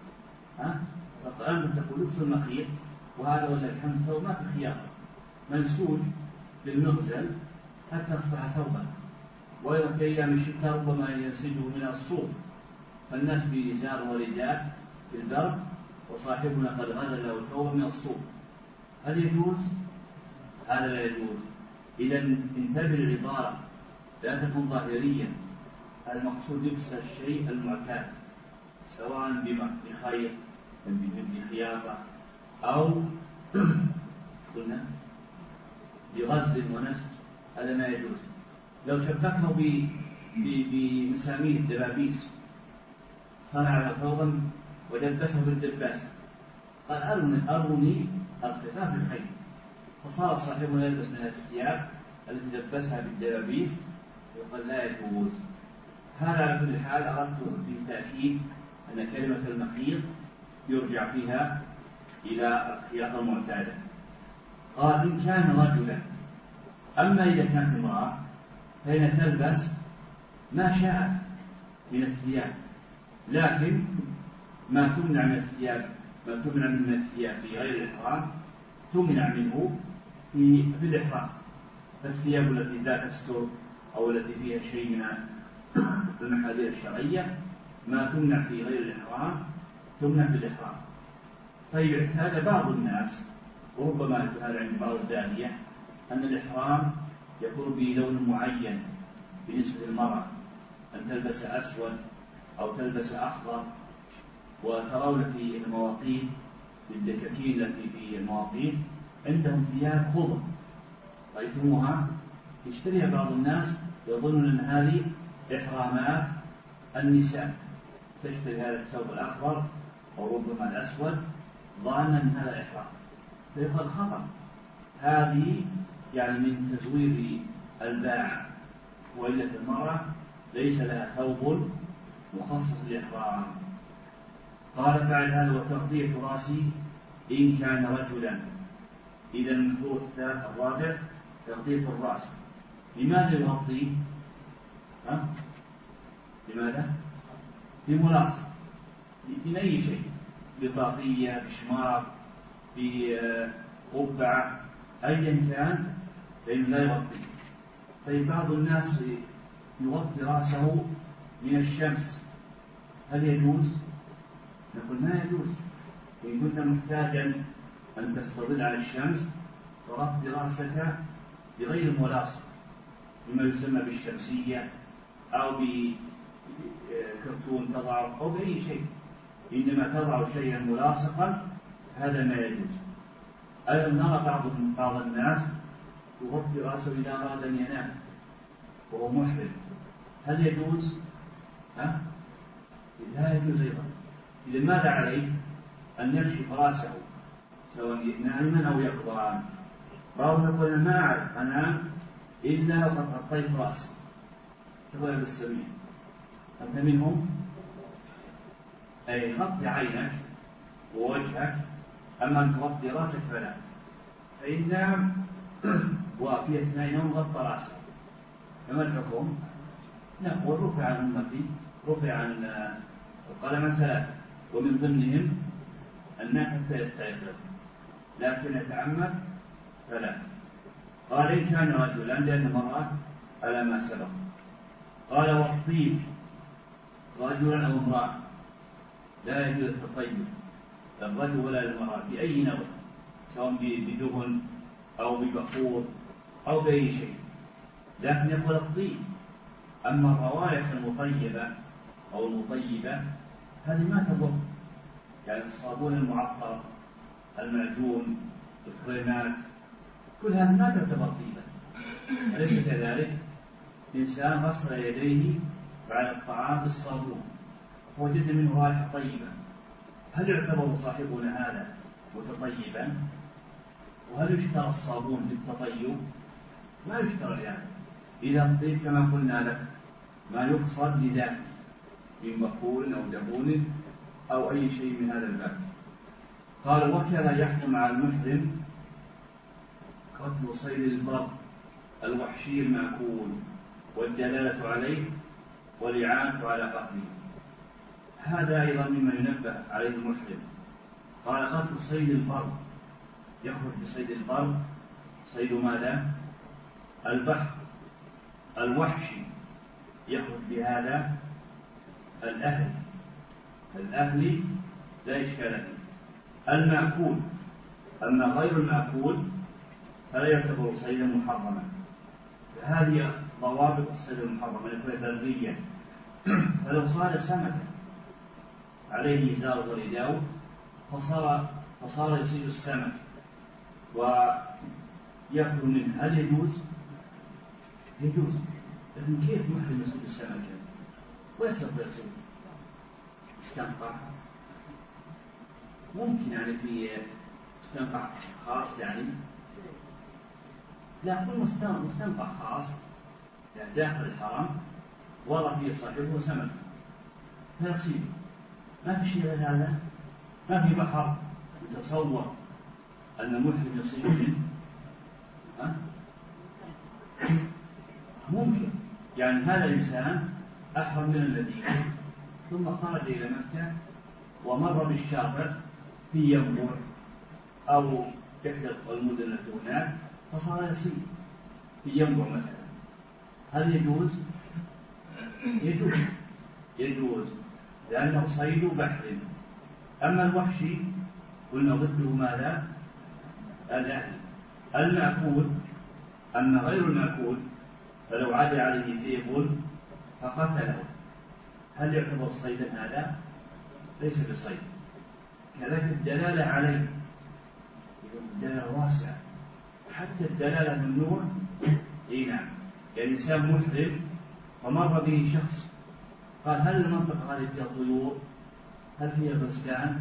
فأنت تقول لبس المخيط وهذا ولا الحمد ثوب ما في خياطة، منسوج بالمغزل حتى أصبح ثوبا. وأيضا في أيام الشتاء ربما ينسجه من الصوف، فالناس بإزار ورداء في البر وصاحبنا قد غزل له ثوب من الصوف، هل يجوز؟ هذا لا يجوز. إذا انتبه للعبارة، لا تكون ظاهريا. المقصود لبس الشيء المعتاد، سواء بخيط بخياطة أو قلنا بغزل ونسج، هذا ما يجوز. لو شبكه بمسامير دبابيس، صنع ثوبا ودبسه بالدباسة، قال أروني الخفاف بالخيط، فصار صاحبنا يلبس من الثياب التي دبسها بالدبابيس، يقول لا يجوز. هذا على كل حال أردت بالتأكيد أن كلمة المخيط يرجع فيها إلى الخياطة المعتادة. قال إن كان رجلا، أما إذا كانت امرأة فإن تلبس ما شاءت من الثياب، لكن ما تمنع من الثياب في غير الإحرام تمنع منه في الإحرام. فالثياب التي لا تستر أو التي فيها شيء من المحاذير الشرعية ما تمنع في غير الإحرام تمنع في الإحرام. طيب، اعتاد بعض الناس، وربما هذا عند بعض الداعية، أن الإحرام يكون بلون معين بالنسبة للمرأة، أن تلبس أسود أو تلبس أخضر. وترون في المواقيت، في الدكاكين التي في المواقيت عندهم ثياب خضر رأيتموها يشتريها بعض الناس، يظنون أن هذه إحرامات النساء، تشتري هذا الثوب الأخضر أو ربما الأسود ظانا أن هذا إحرام، فيقال خطأ. هذه يعني من تزوير الباع، وإلا المرأة ليس لها ثوب مخصص للإحرام. قال بعد هذا وتغطية راسي إن كان رجلا. إذا المحظور الرابع تغطية الرأس. لماذا يغطي؟ لماذا؟ بملاصق، من أي شيء، بطاقية، بشمار، بقبعة، أيا كان، فإنه لا يغطي. طيب، بعض الناس يغطي رأسه من الشمس، هل يجوز؟ نقول ما يجوز. إن كنت محتاجا أن تستظل على الشمس فغطي رأسك بغير ملاصق، بما يسمى بالشمسية أو بكرتون تضعه أو بأي شيء، إنما تضع شيئا ملاصقا، هذا ما يجوز. أيضا نرى بعض الناس يغطي رأسه إذا أراد أن ينام وهو محرم، هل يجوز؟ لا يجوز أيضا. إذا ماذا عليه؟ أن يكشف رأسه سواء نائما أو يقظان. بعضهم يقول ما أعرف أنام إلا وقد غطيت رأسي، تقول بالسبيل، أنت منهم؟ أي غطي عينك ووجهك، أما أن تغطي رأسك فلا. فإن نام وفي أثناء نوم غطى رأسه، فما الحكم؟ نقول رفع عن أمتي، رفع عن القلم ثلاثة، ومن ضمنهم الناحية فيستيقظ، لكن يتعمد فلا. قال إن كان رجلا، لأن المرأة على ما سبق. قال والطيب رجلا أو امرأة، لا يجوز التطيب للرجل ولا للمرأة بأي نوع، سواء بدهن أو ببخور أو بأي شيء، لكن يقول الطيب. أما الروائح المطيبة أو المطيبة هذه ما تضر، يعني الصابون المعطر، المعجون، الكريمات، كل هذا ما تعتبر طيبة، أليس كذلك؟ إنسان غسل يديه بعد الطعام بالصابون وجد منه رائحة طيبة، هل يعتبر صاحبنا هذا متطيبا؟ وهل يشترى الصابون للتطيب؟ ما يشترى يعني. إذا الطيب كما قلنا لك ما يقصد لذاته من بخور أو دهون أو أي شيء من هذا الباب. قال وكذا يحكم على المحرم قتل صيد البر الوحشي المأكول والدلالة عليه والإعانة على قتله، هذا أيضا مما ينبه عليه المحرم. قال قتل صيد البر، يخرج بصيد البر صيد ماذا؟ البحر. الوحشي يخرج بهذا الأهل لا إشكال فيه. المأكول، أما غير المأكول فلا يعتبر صيدا محرما. فهذه ضوابط الصيد المحرم أن يكون بريا. فلو صاد سمكا عليه إزار ورداء فصار يصيد السمك ويأكل منه، هل يجوز؟ يجوز. لكن كيف محرم يصيد السمك ويستطيع يصيد؟ استنقع ممكن يعني في مستنقع خاص يعني، لا كل مستنقع خاص يعني داخل الحرم وضع فيه صاحبه سمك فيصيد. ما في شيء غير هذا، ما في بحر يتصور أن المحرم يصيد منه. ممكن يعني هذا الإنسان أحرم من المدينة ثم خرج إلى مكة ومر بالشاطئ في ينبوع أو إحدى المدن التي هناك فصار يصيد في ينبوع مثلا، هل يجوز؟ يجوز لأنه صيد بحر. أما الوحشي قلنا ضده ماذا؟ الأهل. المأكول. أما غير المأكول فلو عاد عليه ذئب فقتله هل يعتبر صيدا هذا؟ ليس بصيد. كذلك الدلالة عليه، الدلالة واسعة، حتى الدلالة ممنوع. نعم، يعني إنسان محرم ومر به شخص قال هل المنطقة هذه فيها طيور؟ هل فيها غزلان؟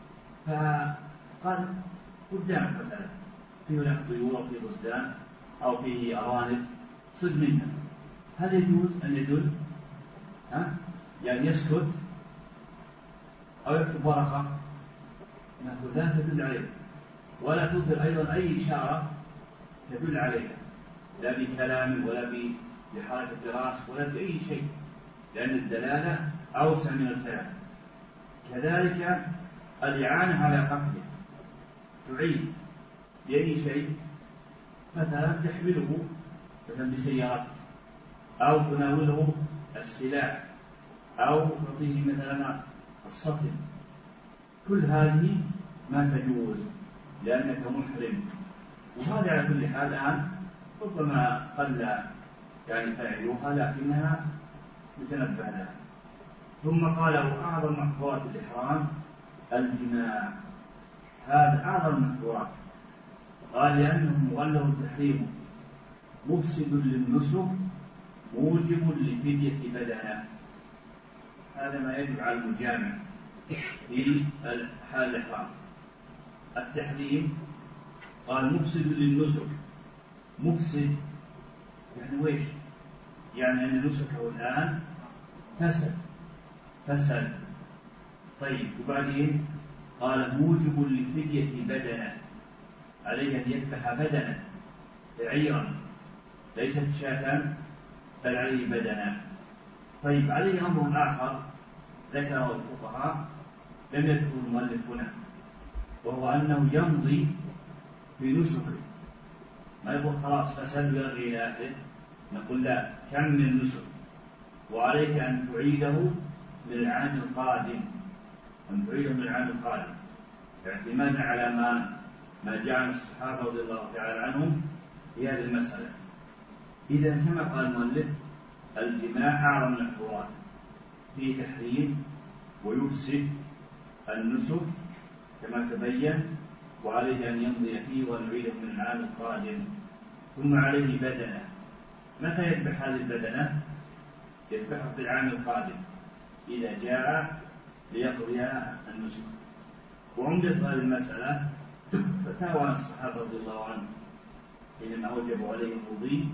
فقال قدامك مثلا فيه هناك طيور أو فيه غزلان أو فيه أرانب صد منها، هل يجوز أن يدل؟ يعني يسكت أو يكتب ورقة لا تدل عليه، ولا تظهر أيضا أي إشارة تدل عليها، لا بكلام ولا بحركة راس ولا بأي شيء، لأن الدلالة أوسع من الكلام. كذلك الإعانة على قتله، تعين بأي شيء، مثلا تحمله مثلا بسيارتك أو تناوله السلاح أو تعطيه مثلا الصفن، كل هذه ما تجوز لأنك محرم. وهذا على كل حال الآن ربما قل يعني فاعلوها لكنها متنبه لها. ثم قال أعظم محظورات الإحرام الجماع، هذا أعظم المحظورات. قال لأنه مغلظ التحريم مفسد للنسك موجب لفدية بدنه، هذا ما يجب على المجامع في حال الإحرام. التحريم قال مفسد للنسك، مفسد يعني ويش؟ يعني أن نسكه الآن فسد. طيب وبعدين قال موجب لفدية بدنه، عليه أن يذبح بدنه بعيرا ليست شاة بل عليه بدنه. طيب عليه أمر آخر ذكره الفقهاء لم يذكره المؤلف هنا، وهو أنه يمضي بنسكه، ما يقول خلاص فسد ويرجع إلى أهله، نقول لا، كمل النسك وعليك أن تعيده من العام القادم، اعتمادا على ما جاء عن الصحابة رضي الله تعالى عنهم في هذه المسألة. إذا كما قال المؤلف الجماع أعظم المحظورات، فيه تحريم ويفسد النسك كما تبين، وعليه أن يمضي فيه ونعيده من العام القادم. ثم عليه بدنه، متى يذبح هذه البدنة؟ يذبحها في العام القادم إذا جاء ليقضي النسك. وعمدة هذه المسألة فتاوى الصحابة رضي الله عنهم حينما أوجبوا عليه المضي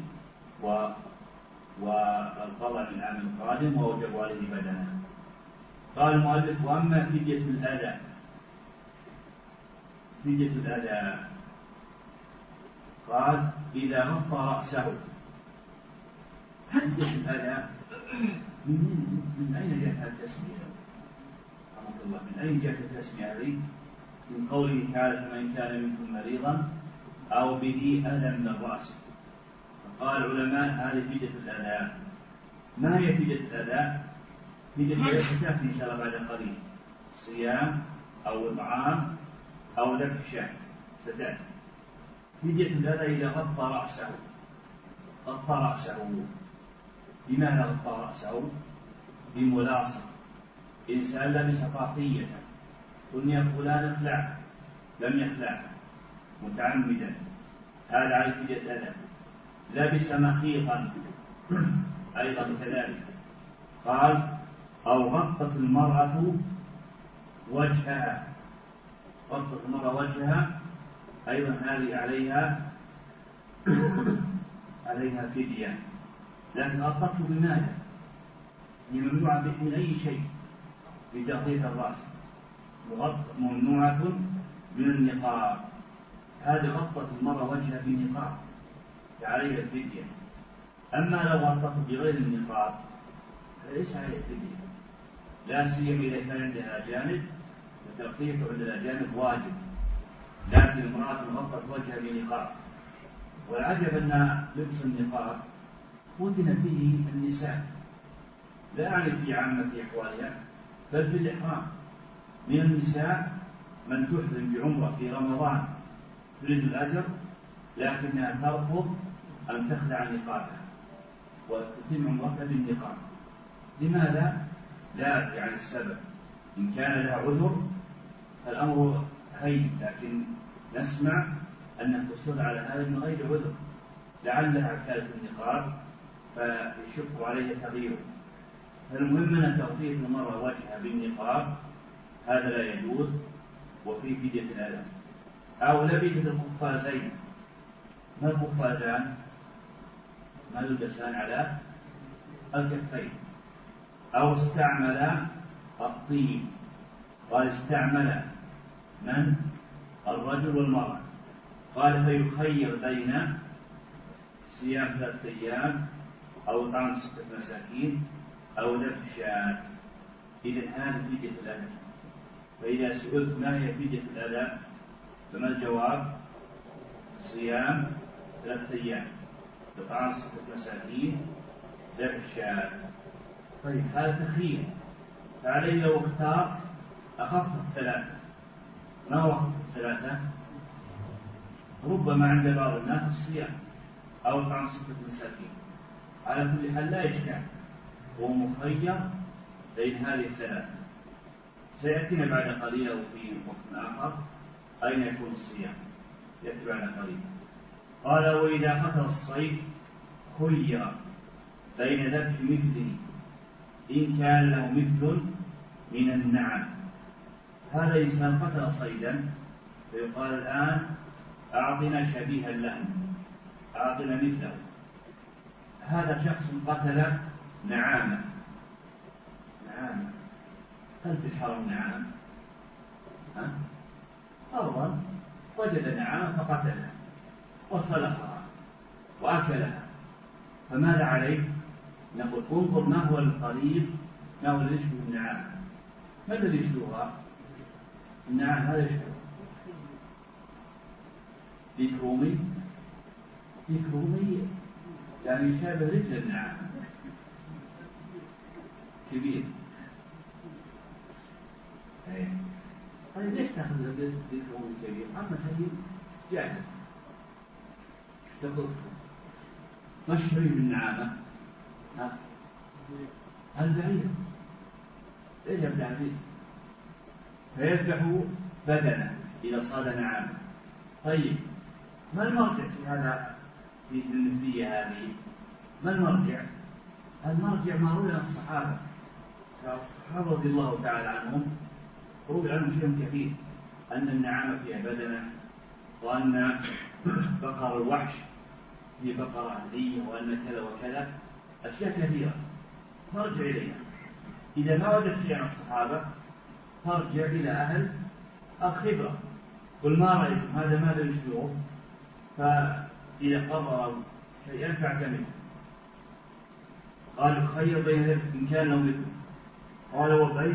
والقضاء من العام القادم وأوجبوا عليه بدنه. قال المؤلف وأما فدية الأذى قال إذا غطى رأسه. فدية الأذى من أين جاءت التسمية؟ رحمة الله، من أين جاءت التسمية هذه؟ من قوله تعالى فمن كان منكم مريضا أو به أذى من الرأس. قال العلماء هذه فدية الأذى. ما هي فدية الأذى؟ فدية الأذى تأتي إن شاء الله بعد قليل، صيام أو إطعام أو ذبح شاة ستأتي. فدية الأذى إذا غطى رأسه. لماذا غطى رأسه؟ بملاصق. إنسان لبس طاقية قلنا فلان اخلعها، لم يخلعها متعمدا، هذا على فدية الأذى. لبس مخيطا أيضا كذلك. قال أو غطت المرأة وجهها، غطت المرأة وجهها أيضا هذه عليها فدية. لكن غطته بماذا؟ هي ممنوعة من أي شيء بتغطية الرأس، ممنوعة من النقاب. هذه غطت المرأة وجهها بنقاب فعليها الفدية. أما لو غطته بغير النقاب فليس عليها الفدية، لا سيما إذا كان عندها أجانب، وتغطيته عند الأجانب واجب. لكن امرأة غطت وجهها بنقاب، والعجب أن لبس النقاب فتن به النساء، لا يعني في عامة أحوالها بل في الإحرام. من النساء من تحرم بعمرة في رمضان تريد الأجر لكنها ترفض أن تخلع نقابها وتتم عمرتها بالنقاب. لماذا؟ لا يعني السبب. إن كان لها عذر فالأمر هين، لكن نسمع أن الحصول على هذا من غير عذر، لعلها كانت النقاب فيشق عليها تغييره. فالمهم أن تغطية المرأة وجهها بالنقاب هذا لا يجوز، وفي فدية الأذى. أو لبست القفازين. ما القفازان؟ ما يلبسان على الكفين. أو استعمل الطيب. قال استعمل من؟ الرجل والمرأة. قال فيخير بين صيام 3 أيام أو طعام 6 مساكين أو ذبح شاة. إذن هذه فدية الأذى. فإذا سئلت ما هي فدية الأذى فما الجواب؟ صيام 3 أيام وطعام 6 مساكين ذبح شاة. طيب هذا تخيير، فعليه لو اختار أخف 3. ما هو أخف 3؟ ربما عند بعض الناس الصيام أو طعام 6 مساكين. على كل حال لا إشكال، هو مخير بين هذه 3. سيأتينا بعد قليل وفي وقت آخر أين يكون الصيام، يأتي بعد قليل. قال وإذا قتل الصيد خير بين ذبح مثله إن كان له مثل من النعم. هذا إنسان قتل صيدا فيقال الآن أعطنا شبيها له، أعطنا مثله. هذا شخص قتل نعامة. هل في الحرم نعام؟ فرضا وجد نعامة فقتلها وصلخها وأكلها، فماذا عليه؟ نقول انظر ما هو القريب، ما هو الذي يشبه النعامة. ما الذي يشبهها؟ النعام هذا يشبه ديكرومي يعني يشابه رجل النعام كبير. طيب ليش تاخذ الجسد ديكرومي كبير؟ أما شيء جاهز اشتغلته. ما الشريك بالنعامة؟ البعير. ايش يا عبد العزيز؟ فيذبح بدنه إذا صاد نعامة. طيب ما المرجع في هذا، في المثلية هذه؟ ما المرجع؟ المرجع ما روي عن الصحابة. الصحابة رضي الله تعالى عنهم روي عنهم شيء كثير، أن النعامة فيها بدنة، وأن بقر الوحش هي بقرة أهلية، وأن كذا وكذا، أشياء كثيرة ترجع إليها. إذا ما وجدت شيء عن الصحابة ترجع إلى أهل الخبرة. قل ما رأيكم هذا ماذا يشبهه؟ فإذا قرروا شيئا فاعتمد. قال خير بين ذلك إن كان له مثل. قال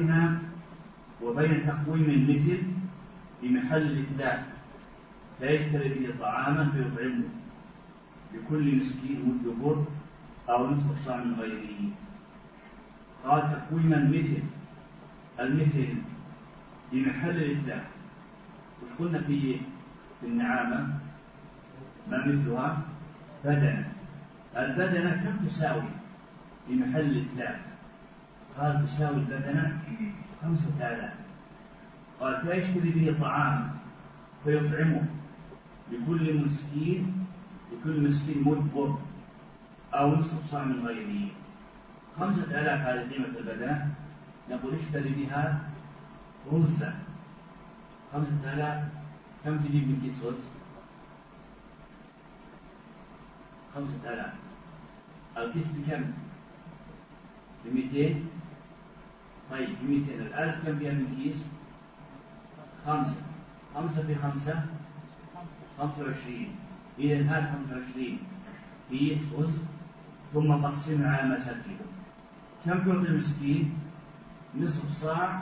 وبين تقويم المثل بمحل الإتلاف لا يشتري به طعاما فيطعمه لكل مسكين مد بر أو نصف صاع من غيره. قال تقويم المثل في محل الإتلاف. وش قلنا في النعامة؟ ما مثلها؟ بدنة. البدنة كم تساوي في محل الإتلاف؟ قال تساوي البدنة 5000. قال فيشتري به طعام فيطعمه لكل مسكين مد بر أو نصف صاع من غيره. 5000 هذه قيمة البدنة. نقول اشتري بها رزة. 5000 كم تجيب من كيس رز؟ 5000. الكيس بكم؟ ب200. طيب ب200. 1000 كم فيها من كيس؟ 5. 5 في 5 25. إذا هذا 25 كيس رز، ثم قسمها على مساكين. كم تعطي المسكين؟ نصف صاع.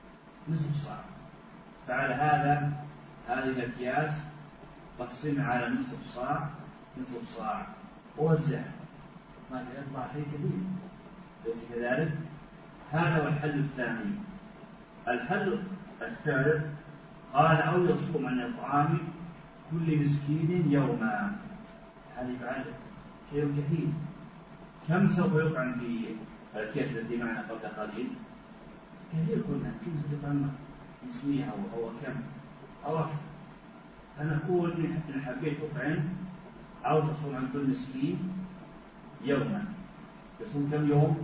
فعلى هذه الأكياس قسمها على نصف صاع ووزع. ما يطلع شيء كثير، ليس كذلك؟ هذا هو الحل الثاني. الحل الثالث قال أو يصوم عن إطعام كل مسكين يوما. هذه بعد شيء كثير. كم سوف يطعم في الأكياس التي معنا قبل قليل؟ كثير. كنا كم يطعم 500 أو كم أو أكثر. فنقول إن حبيت تطعم أو تصوم عن كل مسكين يوما. تصوم كم يوم؟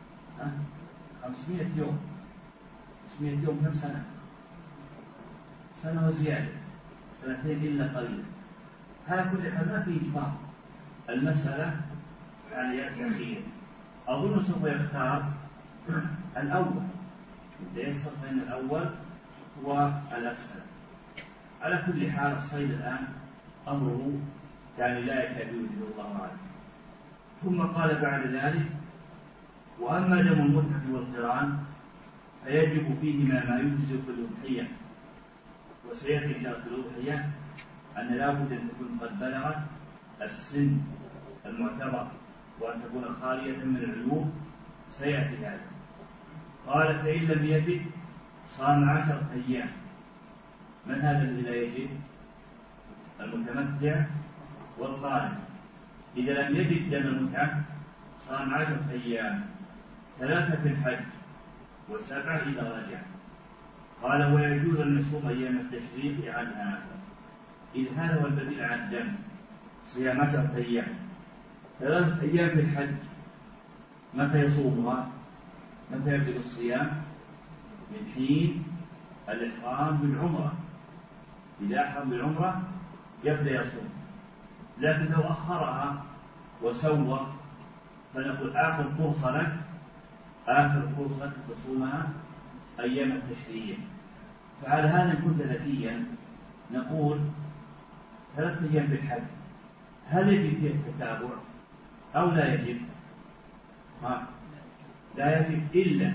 500 يوم. 500 يوم كم سنة؟ سنة وزيادة، 2 إلا قليلا. على كل حال ما في إجبار. المسألة يعني الأخير. أظن سوف يختار الأول، يتيسر بين الأول والأسهل. على كل حال الصيد الآن أمره يعني لا يكاد يوجد، الله أعلم. ثم قال بعد ذلك: وأما دم المتعة والقران فيجب فيهما ما يجزئ في الأضحية. وسيأتي في الأضحية أن لا بد أن تكون قد بلغت السن المعتبر وأن تكون خالية من العيوب. سيأتي هذا. قال: فإن لم يجد صام 10 أيام. من هذا الذي لا يجد؟ المتمتع والقارن. إذا لم يجد دم المتعة صام 10 أيام، 3 في الحج و7 إذا رجع. قال: ويجوز أن يصوم أيام التشريق عنها. إذ هذا هو البديل عن الدم، صيام 10 أيام. 3 أيام في الحج متى يصومها؟ متى يبدأ الصيام؟ من حين الإحرام بالعمرة. إذا أحرم بالعمرة يبدأ يصوم. لكن لو أخرها وسوى فنقول آخر فرصة لك، آخر فرصة تصومها أيام التشريق. فعلى هذا إن كنت ذكيا نقول 3 أيام بالحج، هل يجب فيه التتابع أو لا يجب؟ لا يجب إلا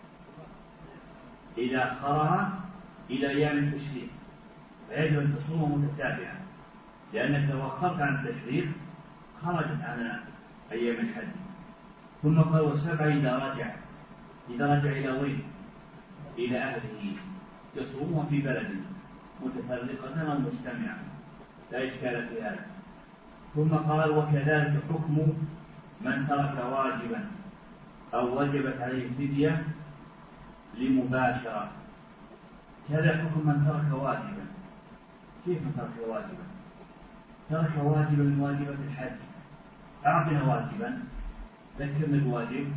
إذا أخرها إلى أيام التشريق، فيجب أن تصوم متتابعة، لأنك لو أخرت عن التشريق خرجت عن أيام الحج. ثم قال: و7 إذا رجع. إذا رجع إلى وين؟ إلى أهله، يصومها في بلده متفرقة أو مجتمعة، لا إشكال في هذا. ثم قال: وكذلك حكم من ترك واجبا أو وجبت عليه الفدية لمباشرة. كذا حكم من ترك واجبا. كيف من ترك واجبا؟ ترك واجبا من واجبات الحج. أعطنا واجبا، ذكرنا الواجب.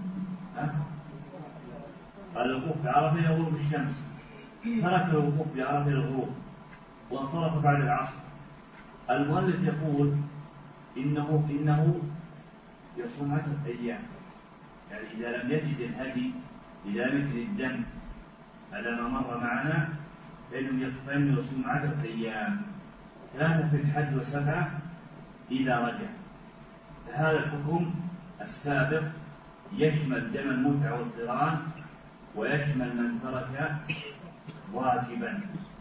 الوقوف بعرفة إلى غروب الشمس. ترك الوقوف بعرفة إلى الغروب وانصرف بعد العصر. المؤلف يقول إنه يصوم 10 أيام. يعني إذا لم يجد الهدي، إذا لم يجد الدم على ما مر معنا، فإنه يصوم 10 أيام، 3 في الحج و7 إذا رجع. فهذا الحكم السابق يشمل دم المتعة والقران، ويشمل من ترك واجبا.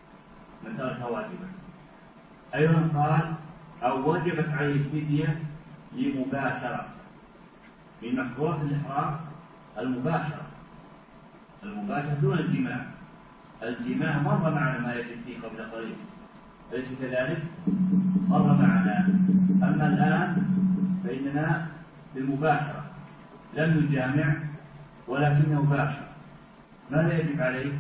أيضا قال: أو وجبت عليه الفدية لمباشرة. من محظورات الإحرام المباشرة دون الجماع. الجماع مر معنا ما يجب فيه قبل قليل، أليس كذلك؟ مر معنا. أما الآن فإننا بالمباشرة لم نجامع ولكنه باشر. ماذا يجب عليه؟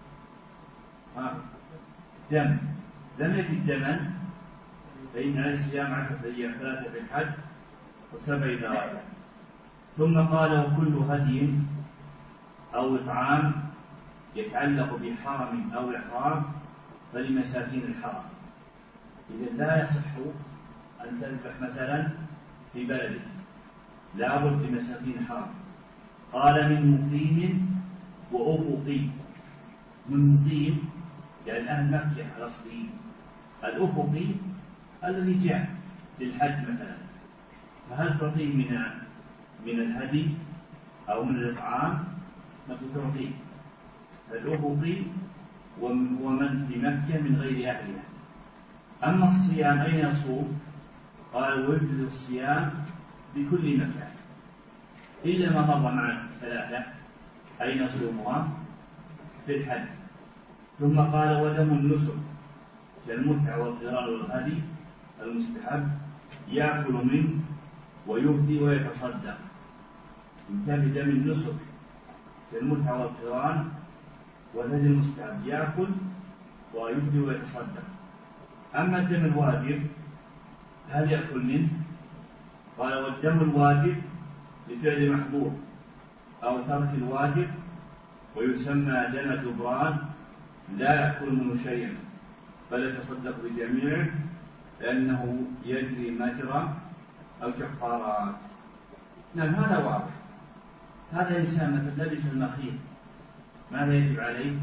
دم. لم يجد دما فإن عليه الصيام 10 أيام 3 في الحج و7 إذا رجع. ثم قال وكل هدي أو إطعام يتعلق بحرم أو إحرام فلمساكين الحرم. إذا لا يصح أن تذبح مثلا في بلدك، لا بد لمساكين الحرم. قال من مقيم وأفقي. من مقيم يعني أهل مكة الأصليين، الأفقي الذي جاء للحج مثلا، فهل تعطيه من الهدي أو من الإطعام؟ نقول تعطيه الأفقي ومن في مكة من غير أهلها. أما الصيام أين يصوم؟ قال ويجوز الصيام بكل مكان إلا ما مر معنا 3 أين يصومها؟ في الحج. ثم قال ودم النسك كالمتعة والقران والهدي المستحب يأكل منه ويهدي ويتصدق. مثال دم النسك كالمتعة والقران والهدي المستحب يأكل ويهدي ويتصدق. أما الدم الواجب هل يأكل منه؟ قال والدم الواجب لفعل محظور أو ترك الواجب ويسمى دم جبران لا يأكل منه شيئا بل يتصدق بجميعه لأنه يجري مجرى الكفارات. نعم هذا واضح. هذا إنسان مثل لبس المخيط ماذا يجب عليه؟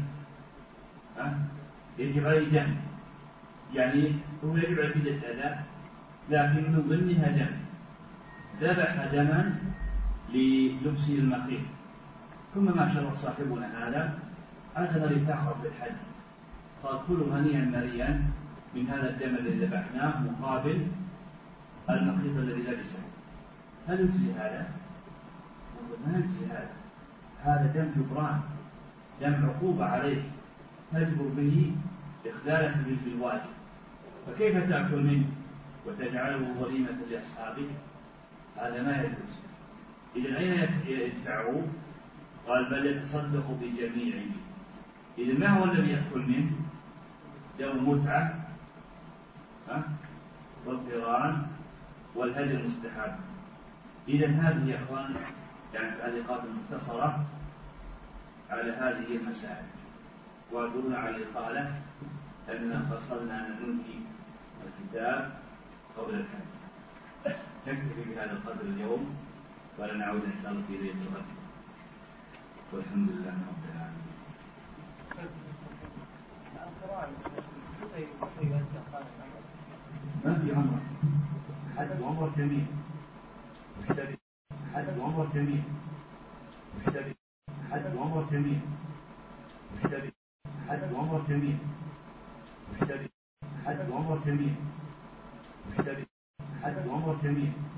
يجب عليه دم، يعني هو يجب عليه فدية الأداء لكن من ضمنها دم. ذبح دما للبسه المخيط ثم ما شاء الله صاحبنا هذا عزم لتأخر في الحج، قال كلوا هنيئا مريئا من هذا الدم الذي ذبحناه مقابل المخيط الذي لبسه. هل يجزي هذا؟ ما يجزي هذا. هذا دم جبران، دم عقوبة عليه تجبر به إخلالك بالواجب، فكيف تأكل منه وتجعله ظليمة لأصحابك؟ هذا ما يجوز. إذن أين يدفعه؟ قال بل يتصدق بجميعه. إذن ما هو الذي يأكل منه؟ دم متعة والقران والهدي المستحب. إذن هذه يا أخوان يعني تعليقات مختصرة على هذه المسائل، وأدلنا على الإقالة أننا فصلنا أن ننهي الكتاب قبل الحج. نكتفي بهذا القدر اليوم ولا نعود إن شاء الله في ليلة الغد، والحمد لله رب العالمين. ما في عمر حج وعمر جميل، حج وعمر جميل، حج وعمر جميل، حج وعمر جميل، حج وعمر جميل، حج وعمر جميل.